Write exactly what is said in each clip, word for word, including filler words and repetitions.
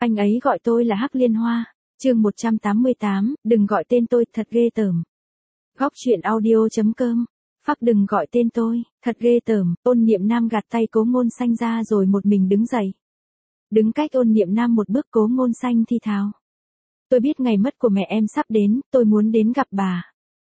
Anh ấy gọi tôi là Hắc Liên Hoa. Chương một trăm tám mươi tám, đừng gọi tên tôi, thật ghê tởm. Góc truyện audio chấm com. Phác đừng gọi tên tôi, thật ghê tởm. Ôn Niệm Nam gạt tay Cố Ngôn Xanh ra rồi một mình đứng dậy. Đứng cách Ôn Niệm Nam một bước, Cố Ngôn Xanh thi thào. Tôi biết ngày mất của mẹ em sắp đến, tôi muốn đến gặp bà.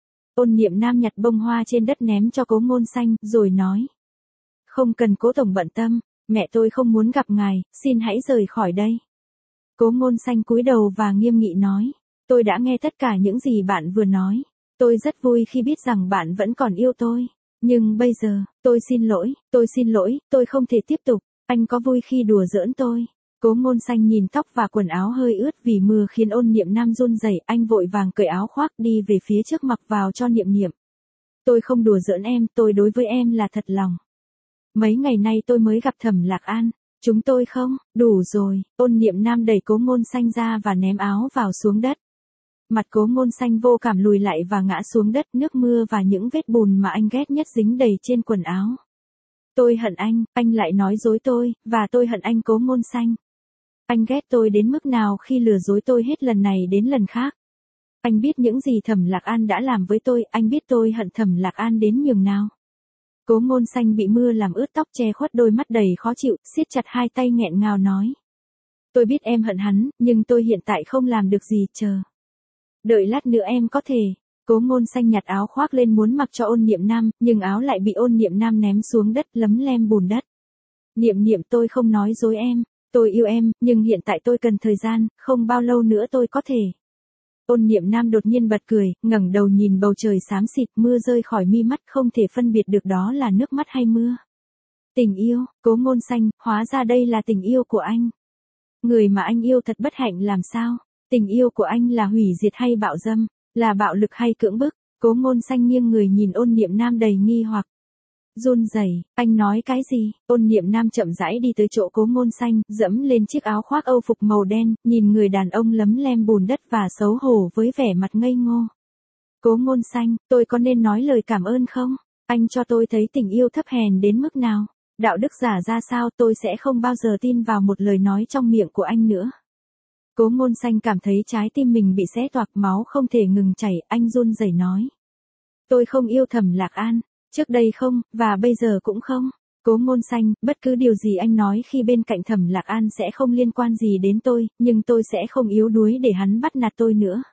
Ôn Niệm Nam nhặt bông hoa trên đất ném cho Cố Ngôn Xanh, rồi nói. Không cần Cố tổng bận tâm, mẹ tôi không muốn gặp ngài, xin hãy rời khỏi đây. Cố Ngôn Xanh cúi đầu và nghiêm nghị nói. Tôi đã nghe tất cả những gì bạn vừa nói. Tôi rất vui khi biết rằng bạn vẫn còn yêu tôi. Nhưng bây giờ, tôi xin lỗi, tôi xin lỗi, tôi không thể tiếp tục. Anh có vui khi đùa giỡn tôi. Cố Ngôn Xanh nhìn tóc và quần áo hơi ướt vì mưa khiến Ôn Niệm Nam run rẩy, anh vội vàng cởi áo khoác đi về phía trước mặc vào cho Niệm Niệm. Tôi không đùa giỡn em, tôi đối với em là thật lòng. Mấy ngày nay tôi mới gặp Thẩm Lạc An. Chúng tôi không, đủ rồi. Ôn Niệm Nam đẩy Cố Ngôn Xanh ra và ném áo vào xuống đất. Mặt Cố Ngôn Xanh vô cảm lùi lại và ngã xuống đất, nước mưa và những vết bùn mà anh ghét nhất dính đầy trên quần áo. Tôi hận anh, anh lại nói dối tôi, và tôi hận anh Cố Ngôn Xanh. Anh ghét tôi đến mức nào khi lừa dối tôi hết lần này đến lần khác. Anh biết những gì Thẩm Lạc An đã làm với tôi, anh biết tôi hận Thẩm Lạc An đến nhường nào. Cố Ngôn Xanh bị mưa làm ướt tóc, che khuất đôi mắt đầy khó chịu, siết chặt hai tay nghẹn ngào nói. Tôi biết em hận hắn, nhưng tôi hiện tại không làm được gì, chờ. Đợi lát nữa em có thể. Cố Ngôn Xanh nhặt áo khoác lên muốn mặc cho Ôn Niệm Nam, nhưng áo lại bị Ôn Niệm Nam ném xuống đất, lấm lem bùn đất. Niệm Niệm, tôi không nói dối em. Tôi yêu em, nhưng hiện tại tôi cần thời gian, không bao lâu nữa tôi có thể. Ôn Niệm Nam đột nhiên bật cười, ngẩng đầu nhìn bầu trời xám xịt, mưa rơi khỏi mi mắt, không thể phân biệt được đó là nước mắt hay mưa. Tình yêu, Cố Ngôn Xanh, hóa ra đây là tình yêu của anh. Người mà anh yêu thật bất hạnh làm sao? Tình yêu của anh là hủy diệt hay bạo dâm, là bạo lực hay cưỡng bức? Cố Ngôn Xanh nghiêng người nhìn Ôn Niệm Nam đầy nghi hoặc. Run rẩy, anh nói cái gì? Ôn Niệm Nam chậm rãi đi tới chỗ Cố Ngôn Xanh, dẫm lên chiếc áo khoác âu phục màu đen, nhìn người đàn ông lấm lem bùn đất và xấu hổ với vẻ mặt ngây ngô. Cố Ngôn Xanh, tôi có nên nói lời cảm ơn không? Anh cho tôi thấy tình yêu thấp hèn đến mức nào, đạo đức giả ra sao, tôi sẽ không bao giờ tin vào một lời nói trong miệng của anh nữa. Cố Ngôn Xanh cảm thấy trái tim mình bị xé toạc, máu không thể ngừng chảy, anh run rẩy nói. Tôi không yêu Thẩm Lạc An. Trước đây không, và bây giờ cũng không. Cố Ngôn Xanh, bất cứ điều gì anh nói khi bên cạnh Thẩm Lạc An sẽ không liên quan gì đến tôi, nhưng tôi sẽ không yếu đuối để hắn bắt nạt tôi nữa.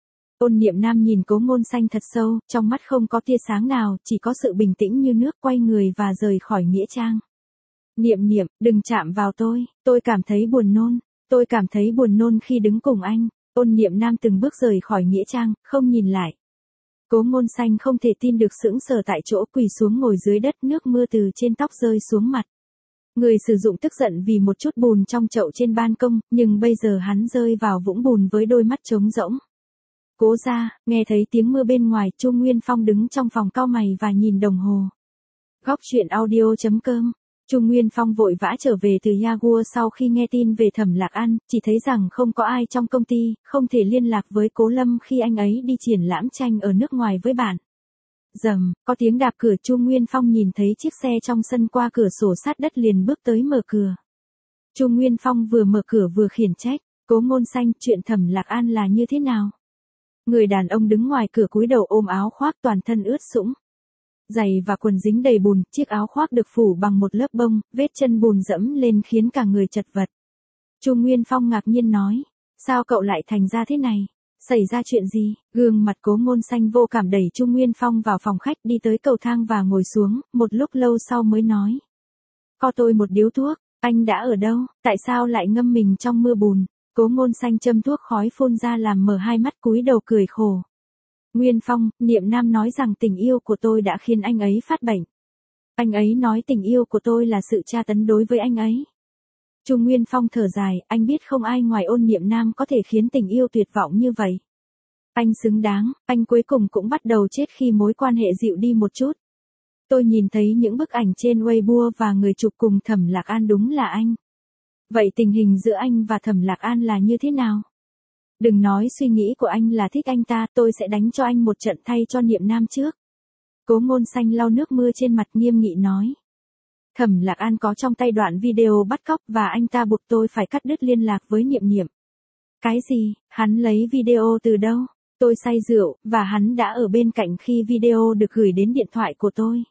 Ôn Niệm Nam nhìn Cố Ngôn Xanh thật sâu, trong mắt không có tia sáng nào, chỉ có sự bình tĩnh như nước, quay người và rời khỏi nghĩa trang. Niệm Niệm, đừng chạm vào tôi, tôi cảm thấy buồn nôn, tôi cảm thấy buồn nôn khi đứng cùng anh. Ôn Niệm Nam từng bước rời khỏi nghĩa trang, không nhìn lại. Cố Ngôn Xanh không thể tin được, sững sờ tại chỗ, quỳ xuống ngồi dưới đất, nước mưa từ trên tóc rơi xuống mặt. Người sử dụng tức giận vì một chút bùn trong chậu trên ban công, nhưng bây giờ hắn rơi vào vũng bùn với đôi mắt trống rỗng. Cố gia, nghe thấy tiếng mưa bên ngoài, Chu Nguyên Phong đứng trong phòng cau mày và nhìn đồng hồ. Góc truyện audio chấm com. Chu Nguyên Phong vội vã trở về từ Yaguo sau khi nghe tin về Thẩm Lạc An, chỉ thấy rằng không có ai trong công ty, không thể liên lạc với Cố Lâm khi anh ấy đi triển lãm tranh ở nước ngoài với bạn. Rầm, có tiếng đạp cửa, Chu Nguyên Phong nhìn thấy chiếc xe trong sân qua cửa sổ sát đất liền bước tới mở cửa. Chu Nguyên Phong vừa mở cửa vừa khiển trách, Cố Ngôn Xanh, chuyện Thẩm Lạc An là như thế nào? Người đàn ông đứng ngoài cửa cúi đầu ôm áo khoác, toàn thân ướt sũng. Giày và quần dính đầy bùn, chiếc áo khoác được phủ bằng một lớp bông, vết chân bùn dẫm lên khiến cả người chật vật. Chu Nguyên Phong ngạc nhiên nói, sao cậu lại thành ra thế này? Xảy ra chuyện gì? Gương mặt Cố Ngôn Xanh vô cảm đẩy Chu Nguyên Phong vào phòng khách, đi tới cầu thang và ngồi xuống, một lúc lâu sau mới nói. Cho tôi một điếu thuốc, anh đã ở đâu, tại sao lại ngâm mình trong mưa bùn? Cố Ngôn Xanh châm thuốc khói phun ra làm mở hai mắt, cúi đầu cười khổ. Nguyên Phong, Niệm Nam nói rằng tình yêu của tôi đã khiến anh ấy phát bệnh. Anh ấy nói tình yêu của tôi là sự tra tấn đối với anh ấy. Chu Nguyên Phong thở dài, anh biết không ai ngoài Ôn Niệm Nam có thể khiến tình yêu tuyệt vọng như vậy. Anh xứng đáng, anh cuối cùng cũng bắt đầu chết khi mối quan hệ dịu đi một chút. Tôi nhìn thấy những bức ảnh trên Weibo và người chụp cùng Thẩm Lạc An đúng là anh. Vậy tình hình giữa anh và Thẩm Lạc An là như thế nào? Đừng nói suy nghĩ của anh là thích anh ta, tôi sẽ đánh cho anh một trận thay cho Niệm Nam trước. Cố Ngôn Xanh lau nước mưa trên mặt, nghiêm nghị nói. Thẩm Lạc An có trong tay đoạn video bắt cóc và anh ta buộc tôi phải cắt đứt liên lạc với Niệm Niệm. Cái gì? Hắn lấy video từ đâu? Tôi say rượu, và hắn đã ở bên cạnh khi video được gửi đến điện thoại của tôi.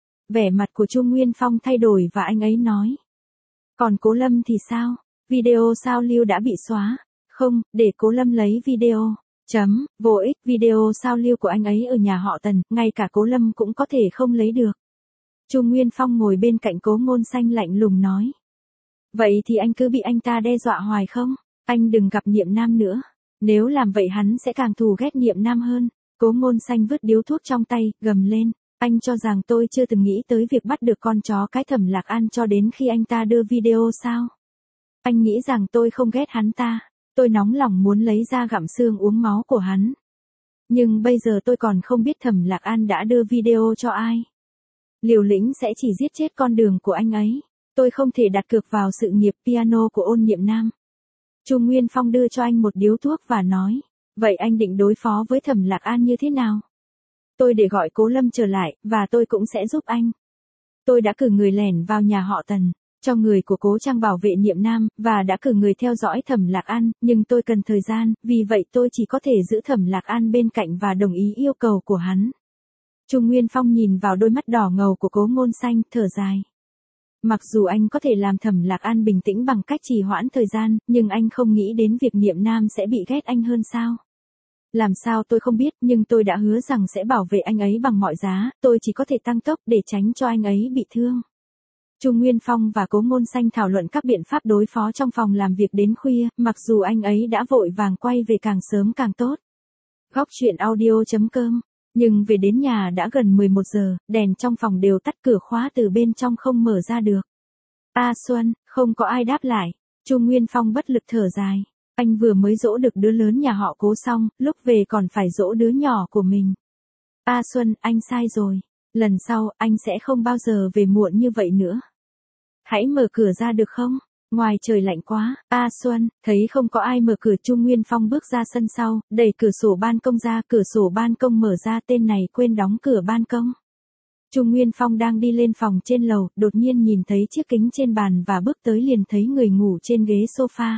Vẻ mặt của Chu Nguyên Phong thay đổi và anh ấy nói. Còn Cố Lâm thì sao? Video sao lưu đã bị xóa? Không, để Cố Lâm lấy video. Chấm, vô ích, video sao lưu của anh ấy ở nhà họ Tần, ngay cả Cố Lâm cũng có thể không lấy được. Chu Nguyên Phong ngồi bên cạnh Cố Ngôn Xanh lạnh lùng nói. Vậy thì anh cứ bị anh ta đe dọa hoài không? Anh đừng gặp Niệm Nam nữa. Nếu làm vậy hắn sẽ càng thù ghét Niệm Nam hơn. Cố Ngôn Xanh vứt điếu thuốc trong tay, gầm lên. Anh cho rằng tôi chưa từng nghĩ tới việc bắt được con chó cái Thẩm Lạc An cho đến khi anh ta đưa video sao? Anh nghĩ rằng tôi không ghét hắn ta. Tôi nóng lòng muốn lấy ra gặm xương uống máu của hắn. Nhưng bây giờ tôi còn không biết Thẩm Lạc An đã đưa video cho ai. Liều lĩnh sẽ chỉ giết chết con đường của anh ấy. Tôi không thể đặt cược vào sự nghiệp piano của Ôn Niệm Nam. Chu Nguyên Phong đưa cho anh một điếu thuốc và nói. Vậy anh định đối phó với Thẩm Lạc An như thế nào? Tôi để gọi Cố Lâm trở lại, và tôi cũng sẽ giúp anh. Tôi đã cử người lẻn vào nhà họ Tần, cho người của Cố Trang bảo vệ Niệm Nam, và đã cử người theo dõi Thẩm Lạc An, nhưng tôi cần thời gian, vì vậy tôi chỉ có thể giữ Thẩm Lạc An bên cạnh và đồng ý yêu cầu của hắn. Chu Nguyên Phong nhìn vào đôi mắt đỏ ngầu của Cố Ngôn Xanh, thở dài. Mặc dù anh có thể làm Thẩm Lạc An bình tĩnh bằng cách trì hoãn thời gian, nhưng anh không nghĩ đến việc Niệm Nam sẽ bị ghét anh hơn sao? Làm sao tôi không biết, nhưng tôi đã hứa rằng sẽ bảo vệ anh ấy bằng mọi giá, tôi chỉ có thể tăng tốc để tránh cho anh ấy bị thương. Chu Nguyên Phong và Cố Ngôn Xanh thảo luận các biện pháp đối phó trong phòng làm việc đến khuya, mặc dù anh ấy đã vội vàng quay về càng sớm càng tốt. Góc truyện audio chấm com. Nhưng về đến nhà đã gần mười một giờ, đèn trong phòng đều tắt, cửa khóa từ bên trong không mở ra được. A Xuân, không có ai đáp lại. Chu Nguyên Phong bất lực thở dài. Anh vừa mới dỗ được đứa lớn nhà họ Cố xong, lúc về còn phải dỗ đứa nhỏ của mình. A Xuân, anh sai rồi. Lần sau, anh sẽ không bao giờ về muộn như vậy nữa. Hãy mở cửa ra được không? Ngoài trời lạnh quá. A Xuân, thấy không có ai mở cửa, Chu Nguyên Phong bước ra sân sau, đẩy cửa sổ ban công ra, cửa sổ ban công mở ra, tên này quên đóng cửa ban công. Chu Nguyên Phong đang đi lên phòng trên lầu, đột nhiên nhìn thấy chiếc kính trên bàn và bước tới liền thấy người ngủ trên ghế sofa.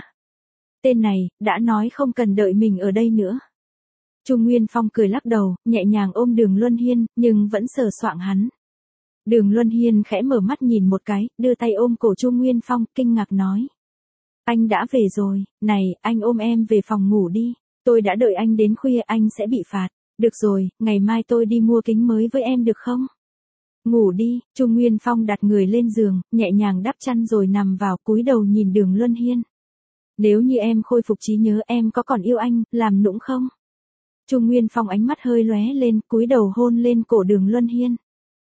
Tên này, đã nói không cần đợi mình ở đây nữa. Chu Nguyên Phong cười lắc đầu, nhẹ nhàng ôm Đường Luân Hiên, nhưng vẫn sờ soạng hắn. Đường Luân Hiên khẽ mở mắt nhìn một cái, đưa tay ôm cổ Chu Nguyên Phong, kinh ngạc nói. Anh đã về rồi, này, anh ôm em về phòng ngủ đi. Tôi đã đợi anh đến khuya, anh sẽ bị phạt. Được rồi, ngày mai tôi đi mua kính mới với em được không? Ngủ đi. Chu Nguyên Phong đặt người lên giường, nhẹ nhàng đắp chăn rồi nằm vào, cúi đầu nhìn Đường Luân Hiên. Nếu như em khôi phục trí nhớ, em có còn yêu anh, làm nũng không? Chu Nguyên Phong ánh mắt hơi lóe lên, cúi đầu hôn lên cổ Đường Luân Hiên.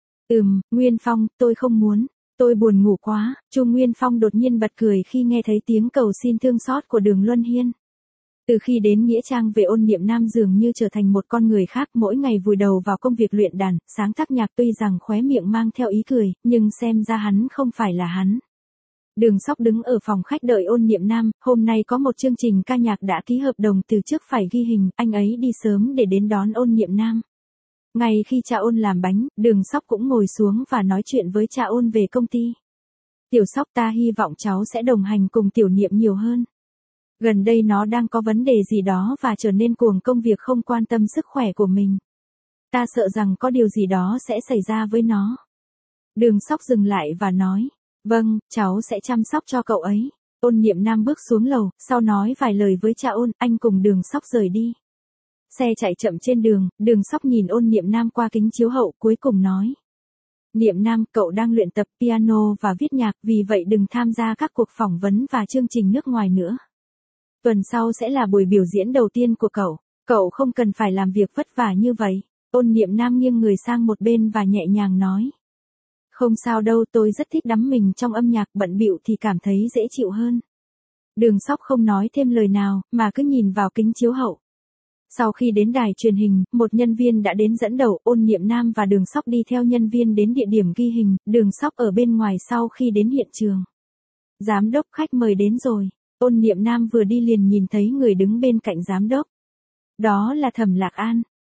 Ừm, Nguyên Phong, tôi không muốn, tôi buồn ngủ quá. Chu Nguyên Phong đột nhiên bật cười khi nghe thấy tiếng cầu xin thương xót của Đường Luân Hiên. Từ khi đến Nghĩa Trang về, Ôn Niệm Nam dường như trở thành một con người khác, mỗi ngày vùi đầu vào công việc luyện đàn, sáng tác nhạc, tuy rằng khóe miệng mang theo ý cười, nhưng xem ra hắn không phải là hắn. Đường Sóc đứng ở phòng khách đợi Ôn Niệm Nam, hôm nay có một chương trình ca nhạc đã ký hợp đồng từ trước phải ghi hình, anh ấy đi sớm để đến đón Ôn Niệm Nam. Ngay khi cha Ôn làm bánh, Đường Sóc cũng ngồi xuống và nói chuyện với cha Ôn về công ty. Tiểu Sóc, ta hy vọng cháu sẽ đồng hành cùng Tiểu Niệm nhiều hơn. Gần đây nó đang có vấn đề gì đó và trở nên cuồng công việc, không quan tâm sức khỏe của mình. Ta sợ rằng có điều gì đó sẽ xảy ra với nó. Đường Sóc dừng lại và nói. Vâng, cháu sẽ chăm sóc cho cậu ấy. Ôn Niệm Nam bước xuống lầu, sau nói vài lời với cha Ôn, anh cùng Đường Sóc rời đi. Xe chạy chậm trên đường, Đường Sóc nhìn Ôn Niệm Nam qua kính chiếu hậu, cuối cùng nói. Niệm Nam, cậu đang luyện tập piano và viết nhạc, vì vậy đừng tham gia các cuộc phỏng vấn và chương trình nước ngoài nữa. Tuần sau sẽ là buổi biểu diễn đầu tiên của cậu, cậu không cần phải làm việc vất vả như vậy. Ôn Niệm Nam nghiêng người sang một bên và nhẹ nhàng nói. Không sao đâu, tôi rất thích đắm mình trong âm nhạc, bận bịu thì cảm thấy dễ chịu hơn. Đường Sóc không nói thêm lời nào, mà cứ nhìn vào kính chiếu hậu. Sau khi đến đài truyền hình, một nhân viên đã đến dẫn đầu, Ôn Niệm Nam và Đường Sóc đi theo nhân viên đến địa điểm ghi hình, Đường Sóc ở bên ngoài sau khi đến hiện trường. Giám đốc, khách mời đến rồi. Ôn Niệm Nam vừa đi liền nhìn thấy người đứng bên cạnh giám đốc. Đó là Thẩm Lạc An.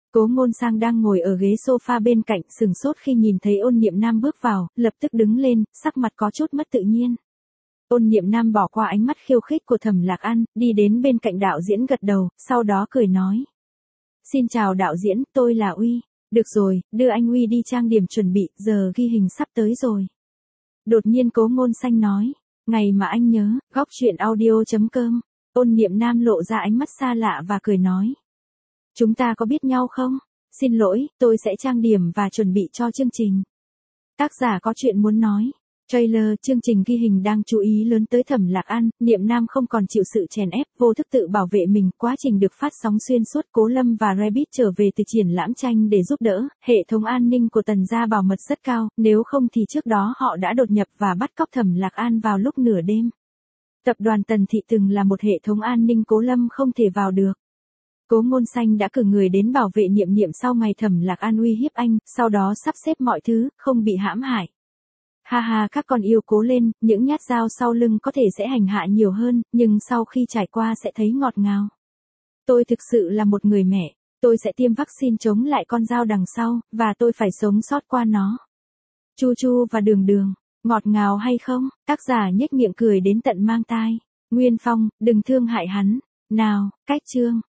Cố Ngôn Sang đang ngồi ở ghế sofa bên cạnh, sừng sốt khi nhìn thấy Ôn Niệm Nam bước vào, lập tức đứng lên, sắc mặt có chút mất tự nhiên. Ôn Niệm Nam bỏ qua ánh mắt khiêu khích của Thẩm Lạc An, đi đến bên cạnh đạo diễn gật đầu, sau đó cười nói. Xin chào đạo diễn, tôi là Uy. Được rồi, đưa anh Uy đi trang điểm chuẩn bị, giờ ghi hình sắp tới rồi. Đột nhiên Cố Ngôn Xanh nói. Ngày mà anh nhớ, góc chuyện audio chấm com. Ôn Niệm Nam lộ ra ánh mắt xa lạ và cười nói. Chúng ta có biết nhau không? Xin lỗi, tôi sẽ trang điểm và chuẩn bị cho chương trình. Tác giả có chuyện muốn nói. Trailer, chương trình ghi hình đang chú ý lớn tới Thẩm Lạc An, Niệm Nam không còn chịu sự chèn ép, vô thức tự bảo vệ mình, quá trình được phát sóng xuyên suốt. Cố Lâm và Rabbit trở về từ triển lãm tranh để giúp đỡ, hệ thống an ninh của Tần gia bảo mật rất cao, nếu không thì trước đó họ đã đột nhập và bắt cóc Thẩm Lạc An vào lúc nửa đêm. Tập đoàn Tần Thị từng là một hệ thống an ninh Cố Lâm không thể vào được. Cố Ngôn Xanh đã cử người đến bảo vệ Niệm Niệm sau ngày Thẩm Lạc An uy hiếp anh, sau đó sắp xếp mọi thứ, không bị hãm hại. Ha ha, các con yêu cố lên, những nhát dao sau lưng có thể sẽ hành hạ nhiều hơn, nhưng sau khi trải qua sẽ thấy ngọt ngào. Tôi thực sự là một người mẹ, tôi sẽ tiêm vaccine chống lại con dao đằng sau, và tôi phải sống sót qua nó. Chu Chu và Đường Đường, ngọt ngào hay không? Tác giả nhếch miệng cười đến tận mang tai. Nguyên Phong, đừng thương hại hắn. Nào, cách chương.